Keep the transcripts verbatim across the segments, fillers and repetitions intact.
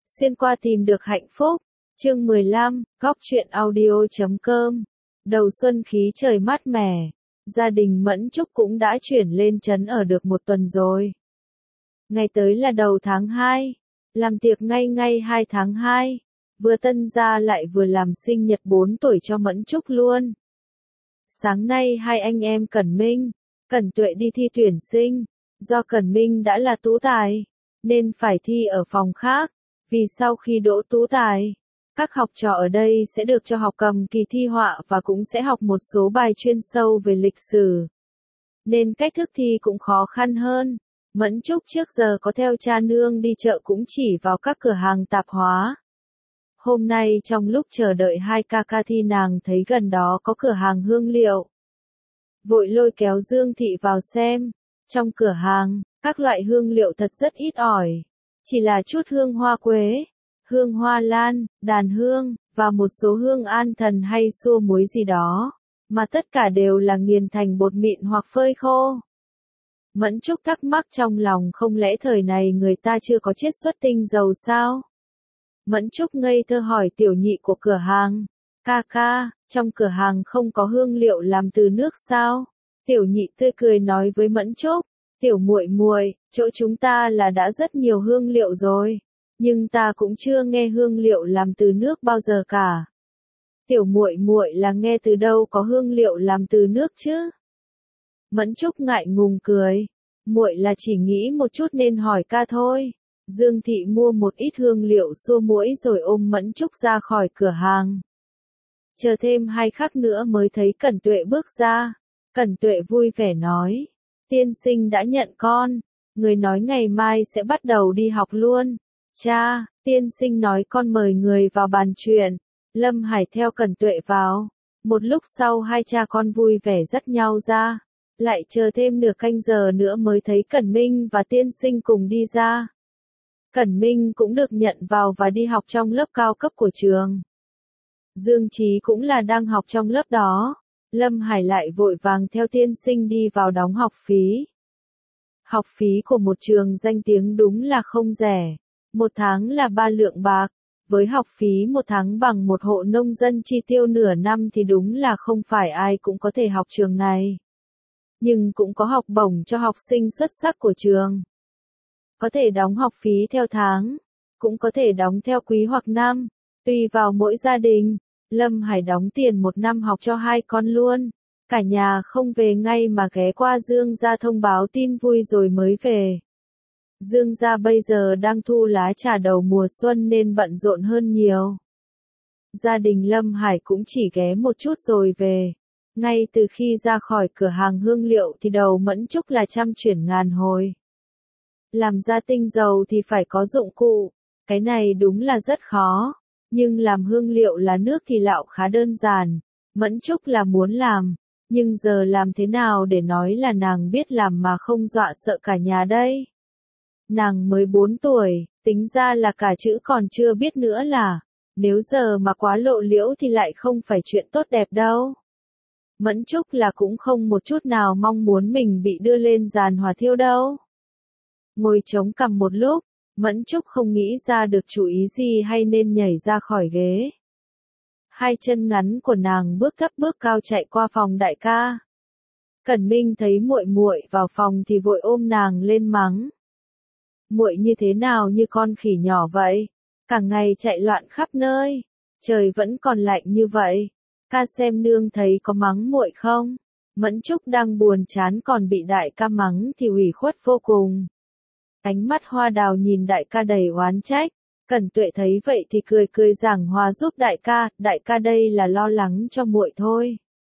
Xuyên qua tìm được hạnh phúc. Chương mười lăm, góc truyện audio chấm com. Đầu xuân khí trời mát mẻ, gia đình Mẫn Trúc cũng đã chuyển lên trấn ở được một tuần rồi. Ngày tới là đầu tháng hai, làm tiệc ngay ngay hai tháng hai, vừa tân gia lại vừa làm sinh nhật bốn tuổi cho Mẫn Trúc luôn. Sáng nay hai anh em Cẩn Minh, Cẩn Tuệ đi thi tuyển sinh, do Cẩn Minh đã là tú tài, nên phải thi ở phòng khác, vì sau khi đỗ tú tài, các học trò ở đây sẽ được cho học cầm kỳ thi họa và cũng sẽ học một số bài chuyên sâu về lịch sử. Nên cách thức thi cũng khó khăn hơn. Mẫn Trúc trước giờ có theo cha nương đi chợ cũng chỉ vào các cửa hàng tạp hóa. Hôm nay trong lúc chờ đợi hai ca ca thi nàng thấy gần đó có cửa hàng hương liệu. Vội lôi kéo Dương Thị vào xem. Trong cửa hàng, các loại hương liệu thật rất ít ỏi. Chỉ là chút hương hoa quế, hương hoa lan, đàn hương, và một số hương an thần hay xua muối gì đó. Mà tất cả đều là nghiền thành bột mịn hoặc phơi khô. Mẫn Trúc thắc mắc trong lòng, không lẽ thời này người ta chưa có chiết xuất tinh dầu sao? Mẫn Trúc ngây thơ hỏi tiểu nhị của cửa hàng, ca ca, trong cửa hàng không có hương liệu làm từ nước sao? Tiểu nhị tươi cười nói với Mẫn Trúc, tiểu muội muội, chỗ chúng ta là đã rất nhiều hương liệu rồi, nhưng ta cũng chưa nghe hương liệu làm từ nước bao giờ cả. Tiểu muội muội là nghe từ đâu có hương liệu làm từ nước chứ? Mẫn Trúc ngại ngùng cười, muội là chỉ nghĩ một chút nên hỏi ca thôi. Dương Thị mua một ít hương liệu xua muỗi rồi ôm Mẫn Trúc ra khỏi cửa hàng. Chờ thêm hai khắc nữa mới thấy Cẩn Tuệ bước ra. Cẩn Tuệ vui vẻ nói, tiên sinh đã nhận con, người nói ngày mai sẽ bắt đầu đi học luôn. Cha, tiên sinh nói con mời người vào bàn chuyện. Lâm Hải theo Cẩn Tuệ vào. Một lúc sau hai cha con vui vẻ dắt nhau ra. Lại chờ thêm nửa canh giờ nữa mới thấy Cẩn Minh và tiên sinh cùng đi ra. Cẩn Minh cũng được nhận vào và đi học trong lớp cao cấp của trường. Dương Chí cũng là đang học trong lớp đó. Lâm Hải lại vội vàng theo tiên sinh đi vào đóng học phí. Học phí của một trường danh tiếng đúng là không rẻ. Một tháng là ba lượng bạc. Với học phí một tháng bằng một hộ nông dân chi tiêu nửa năm thì đúng là không phải ai cũng có thể học trường này. Nhưng cũng có học bổng cho học sinh xuất sắc của trường. Có thể đóng học phí theo tháng, cũng có thể đóng theo quý hoặc năm, tùy vào mỗi gia đình. Lâm Hải đóng tiền một năm học cho hai con luôn. Cả nhà không về ngay mà ghé qua Dương gia thông báo tin vui rồi mới về. Dương gia bây giờ đang thu lá trà đầu mùa xuân nên bận rộn hơn nhiều. Gia đình Lâm Hải cũng chỉ ghé một chút rồi về. Ngay từ khi ra khỏi cửa hàng hương liệu thì đầu Mẫn Trúc là trăm chuyển ngàn hồi. Làm ra tinh dầu thì phải có dụng cụ, cái này đúng là rất khó. Nhưng làm hương liệu là nước thì lạo khá đơn giản. Mẫn Trúc là muốn làm, nhưng giờ làm thế nào để nói là nàng biết làm mà không dọa sợ cả nhà đây? Nàng mới bốn tuổi, tính ra là cả chữ còn chưa biết nữa là, nếu giờ mà quá lộ liễu thì lại không phải chuyện tốt đẹp đâu. Mẫn Trúc là cũng không một chút nào mong muốn mình bị đưa lên giàn hỏa thiêu đâu. Ngồi chống cằm một lúc, Mẫn Trúc không nghĩ ra được chủ ý gì hay nên nhảy ra khỏi ghế. Hai chân ngắn của nàng bước thấp bước cao chạy qua phòng đại ca. Cẩn Minh thấy muội muội vào phòng thì vội ôm nàng lên mắng. Muội như thế nào như con khỉ nhỏ vậy, cả ngày chạy loạn khắp nơi, trời vẫn còn lạnh như vậy. Ca xem nương thấy có mắng muội không? Mẫn Trúc đang buồn chán còn bị đại ca mắng thì ủy khuất vô cùng. Ánh mắt hoa đào nhìn đại ca đầy oán trách. Cẩn Tuệ thấy vậy thì cười cười giảng hòa giúp đại ca, đại ca đây là lo lắng cho muội thôi.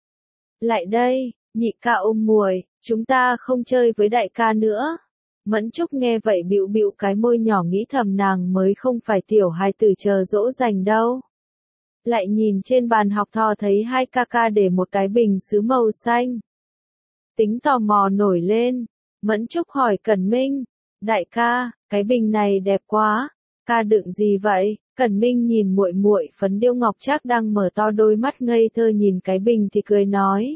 Lại đây, nhị ca ôm muội, chúng ta không chơi với đại ca nữa. Mẫn Trúc nghe vậy bĩu bĩu cái môi nhỏ nghĩ thầm nàng mới không phải tiểu hài tử chờ dỗ dành đâu. Lại nhìn trên bàn học thò thấy hai ca ca để một cái bình sứ màu xanh. Tính tò mò nổi lên, Mẫn Trúc hỏi Cẩn Minh, đại ca, cái bình này đẹp quá, ca đựng gì vậy? Cẩn Minh nhìn muội muội phấn điêu ngọc trác đang mở to đôi mắt ngây thơ nhìn cái bình thì cười nói.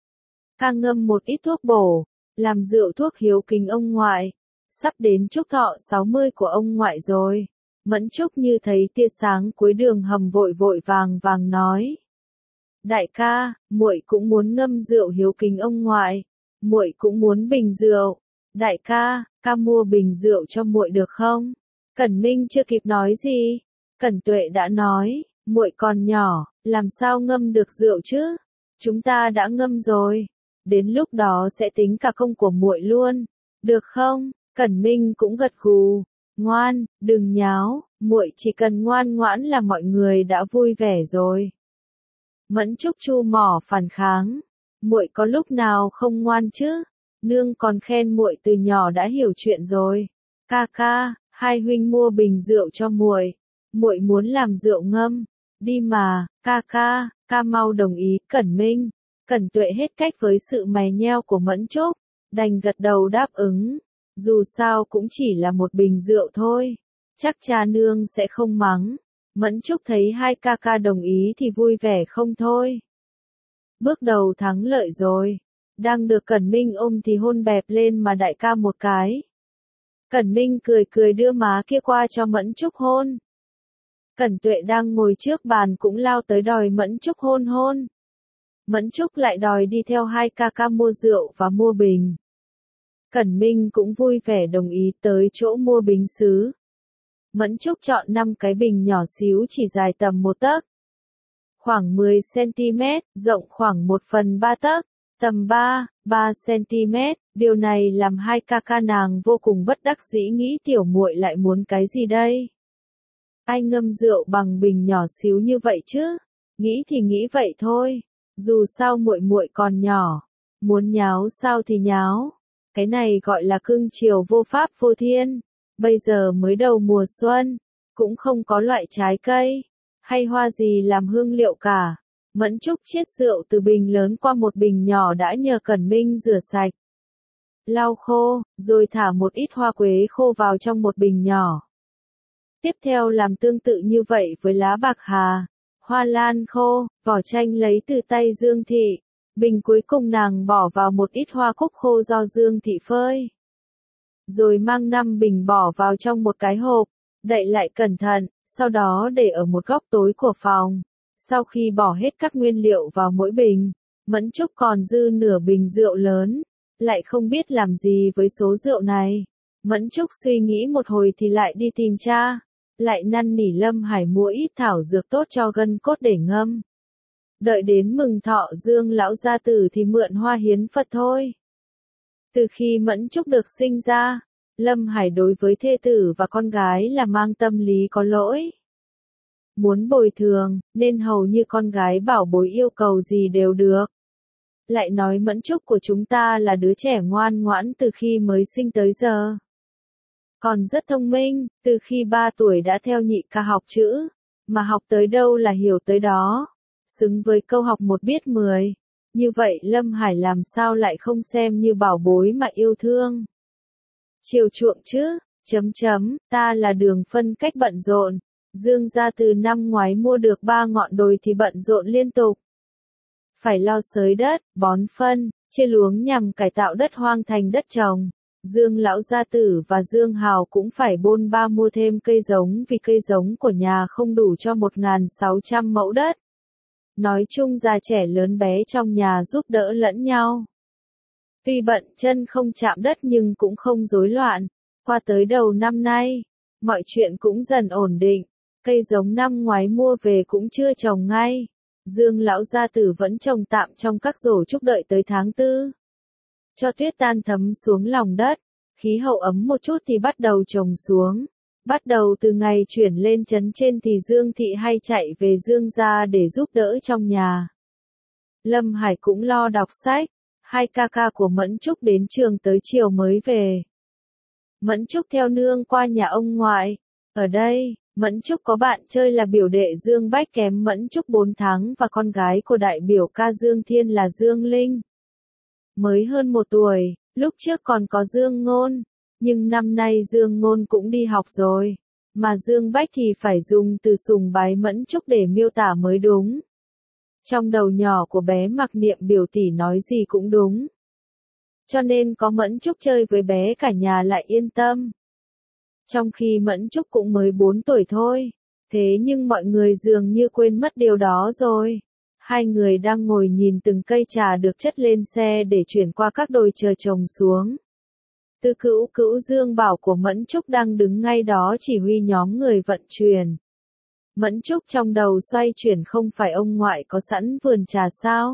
Ca ngâm một ít thuốc bổ, làm rượu thuốc hiếu kính ông ngoại, sắp đến chúc thọ sáu mươi của ông ngoại rồi. Mẫn Trúc như thấy tia sáng cuối đường hầm vội vội vàng vàng nói. Đại ca, muội cũng muốn ngâm rượu hiếu kính ông ngoại, muội cũng muốn bình rượu. Đại ca, ca mua bình rượu cho muội được không? Cẩn Minh chưa kịp nói gì, Cẩn Tuệ đã nói, muội còn nhỏ, làm sao ngâm được rượu chứ? Chúng ta đã ngâm rồi, đến lúc đó sẽ tính cả công của muội luôn, được không? Cẩn Minh cũng gật gù, ngoan, đừng nháo, muội chỉ cần ngoan ngoãn là mọi người đã vui vẻ rồi. Mẫn Trúc chu mỏ phản kháng, muội có lúc nào không ngoan chứ? Nương còn khen muội từ nhỏ đã hiểu chuyện rồi. Ca ca, hai huynh mua bình rượu cho muội, muội muốn làm rượu ngâm, đi mà, ca ca, ca mau đồng ý. Cẩn Minh, Cẩn Tuệ hết cách với sự mè nheo của Mẫn Trúc, đành gật đầu đáp ứng, dù sao cũng chỉ là một bình rượu thôi, chắc cha nương sẽ không mắng. Mẫn Trúc thấy hai ca ca đồng ý thì vui vẻ không thôi. Bước đầu thắng lợi rồi, đang được Cẩn Minh ôm thì hôn bẹp lên mà đại ca một cái. Cẩn Minh cười cười đưa má kia qua cho Mẫn Trúc hôn. Cẩn Tuệ đang ngồi trước bàn cũng lao tới đòi Mẫn Trúc hôn hôn. Mẫn Trúc lại đòi đi theo hai ca ca mua rượu và mua bình. Cẩn Minh cũng vui vẻ đồng ý tới chỗ mua bình sứ. Mẫn Trúc chọn năm cái bình nhỏ xíu chỉ dài tầm một tấc, khoảng mười xăng-ti-mét, rộng khoảng một phần ba tấc, tầm ba, ba xăng-ti-mét. Điều này làm hai ca ca nàng vô cùng bất đắc dĩ, nghĩ tiểu muội lại muốn cái gì đây? Ai ngâm rượu bằng bình nhỏ xíu như vậy chứ? Nghĩ thì nghĩ vậy thôi, dù sao muội muội còn nhỏ, muốn nháo sao thì nháo. Cái này gọi là cưng chiều vô pháp vô thiên. Bây giờ mới đầu mùa xuân, cũng không có loại trái cây hay hoa gì làm hương liệu cả. Mẫn Trúc chiết rượu từ bình lớn qua một bình nhỏ đã nhờ Cẩn Minh rửa sạch, lau khô, rồi thả một ít hoa quế khô vào trong một bình nhỏ. Tiếp theo làm tương tự như vậy với lá bạc hà, hoa lan khô, vỏ chanh lấy từ tay Dương Thị. Bình cuối cùng nàng bỏ vào một ít hoa cúc khô do Dương Thị phơi. Rồi mang năm bình bỏ vào trong một cái hộp, đậy lại cẩn thận, sau đó để ở một góc tối của phòng. Sau khi bỏ hết các nguyên liệu vào mỗi bình, Mẫn Trúc còn dư nửa bình rượu lớn, lại không biết làm gì với số rượu này. Mẫn Trúc suy nghĩ một hồi thì lại đi tìm cha, lại năn nỉ Lâm Hải mua ít thảo dược tốt cho gân cốt để ngâm. Đợi đến mừng thọ Dương lão gia tử thì mượn hoa hiến Phật thôi. Từ khi Mẫn Trúc được sinh ra, Lâm Hải đối với thê tử và con gái là mang tâm lý có lỗi. Muốn bồi thường, nên hầu như con gái bảo bối yêu cầu gì đều được. Lại nói Mẫn Trúc của chúng ta là đứa trẻ ngoan ngoãn từ khi mới sinh tới giờ. Còn rất thông minh, từ khi ba tuổi đã theo nhị ca học chữ, mà học tới đâu là hiểu tới đó. Xứng với câu học một biết mười. Như vậy Lâm Hải làm sao lại không xem như bảo bối mà yêu thương. Chiều chuộng chứ, chấm chấm, ta là Đường phân cách bận rộn. Dương gia từ năm ngoái mua được ba ngọn đồi thì bận rộn liên tục. Phải lo xới đất, bón phân, chia luống nhằm cải tạo đất hoang thành đất trồng. Dương lão gia tử và Dương Hào cũng phải bôn ba mua thêm cây giống vì cây giống của nhà không đủ cho một nghìn sáu trăm mẫu đất. Nói chung già trẻ lớn bé trong nhà giúp đỡ lẫn nhau. Tuy bận chân không chạm đất nhưng cũng không rối loạn. Qua tới đầu năm nay, mọi chuyện cũng dần ổn định. Cây giống năm ngoái mua về cũng chưa trồng ngay. Dương lão gia tử vẫn trồng tạm trong các rổ trúc đợi tới tháng tư. Cho tuyết tan thấm xuống lòng đất, khí hậu ấm một chút thì bắt đầu trồng xuống. Bắt đầu từ ngày chuyển lên trấn trên thì Dương Thị hay chạy về Dương gia để giúp đỡ trong nhà. Lâm Hải cũng lo đọc sách, hai ca ca của Mẫn Trúc đến trường tới chiều mới về. Mẫn Trúc theo nương qua nhà ông ngoại. Ở đây, Mẫn Trúc có bạn chơi là biểu đệ Dương Bách kém Mẫn Trúc bốn tháng và con gái của đại biểu ca Dương Thiên là Dương Linh. Mới hơn một tuổi, lúc trước còn có Dương Ngôn, nhưng năm nay Dương Ngôn cũng đi học rồi, mà Dương Bách thì phải dùng từ sùng bái Mẫn Trúc để miêu tả mới đúng. Trong đầu nhỏ của bé Mặc Niệm biểu tỷ nói gì cũng đúng. Cho nên có Mẫn Trúc chơi với bé cả nhà lại yên tâm. Trong khi Mẫn Trúc cũng mới bốn tuổi thôi. Thế nhưng mọi người dường như quên mất điều đó rồi. Hai người đang ngồi nhìn từng cây trà được chất lên xe để chuyển qua các đồi chờ trồng xuống. Tư Cữu Cữu Dương Bảo của Mẫn Trúc đang đứng ngay đó chỉ huy nhóm người vận chuyển. Mẫn Trúc trong đầu xoay chuyển, không phải ông ngoại có sẵn vườn trà sao?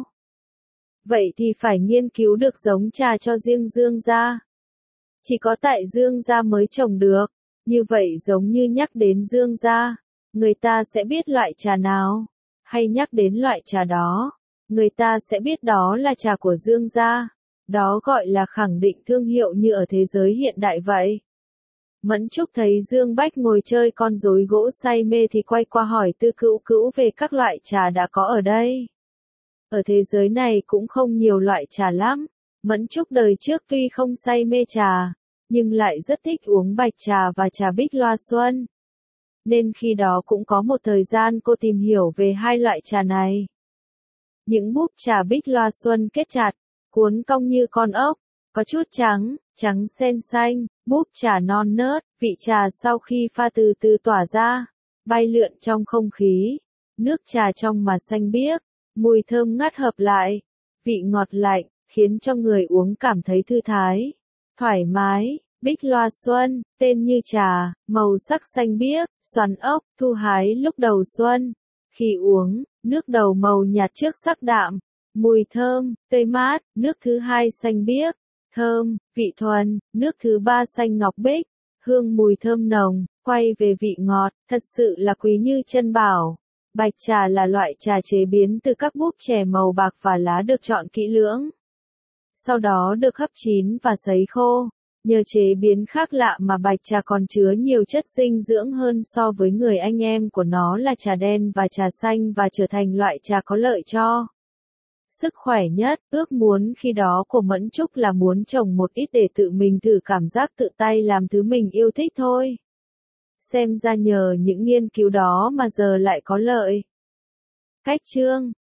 Vậy thì phải nghiên cứu được giống trà cho riêng Dương gia. Chỉ có tại Dương gia mới trồng được. Như vậy giống như nhắc đến Dương gia, người ta sẽ biết loại trà nào, hay nhắc đến loại trà đó, người ta sẽ biết đó là trà của Dương gia. Đó gọi là khẳng định thương hiệu như ở thế giới hiện đại vậy. Mẫn Trúc thấy Dương Bách ngồi chơi con rối gỗ say mê thì quay qua hỏi Tư Cữu Cữu về các loại trà đã có ở đây. Ở thế giới này cũng không nhiều loại trà lắm. Mẫn Trúc đời trước tuy không say mê trà, nhưng lại rất thích uống bạch trà và trà Bích Loa Xuân. Nên khi đó cũng có một thời gian cô tìm hiểu về hai loại trà này. Những búp trà Bích Loa Xuân kết chặt, cuốn cong như con ốc, có chút trắng, trắng sen xanh, búp trà non nớt, vị trà sau khi pha từ từ tỏa ra, bay lượn trong không khí. Nước trà trong mà xanh biếc, mùi thơm ngát hợp lại, vị ngọt lạnh, khiến cho người uống cảm thấy thư thái, thoải mái. Bích Loa Xuân, tên như trà, màu sắc xanh biếc, xoắn ốc, thu hái lúc đầu xuân. Khi uống, nước đầu màu nhạt trước sắc đạm, mùi thơm, tươi mát, nước thứ hai xanh biếc, thơm, vị thuần, nước thứ ba xanh ngọc bích, hương mùi thơm nồng, quay về vị ngọt, thật sự là quý như chân bảo. Bạch trà là loại trà chế biến từ các búp chè màu bạc và lá được chọn kỹ lưỡng. Sau đó được hấp chín và sấy khô. Nhờ chế biến khác lạ mà bạch trà còn chứa nhiều chất dinh dưỡng hơn so với người anh em của nó là trà đen và trà xanh, và trở thành loại trà có lợi cho sức khỏe nhất. Ước muốn khi đó của Mẫn Trúc là muốn trồng một ít để tự mình thử cảm giác tự tay làm thứ mình yêu thích thôi. Xem ra nhờ những nghiên cứu đó mà giờ lại có lợi. Cách chương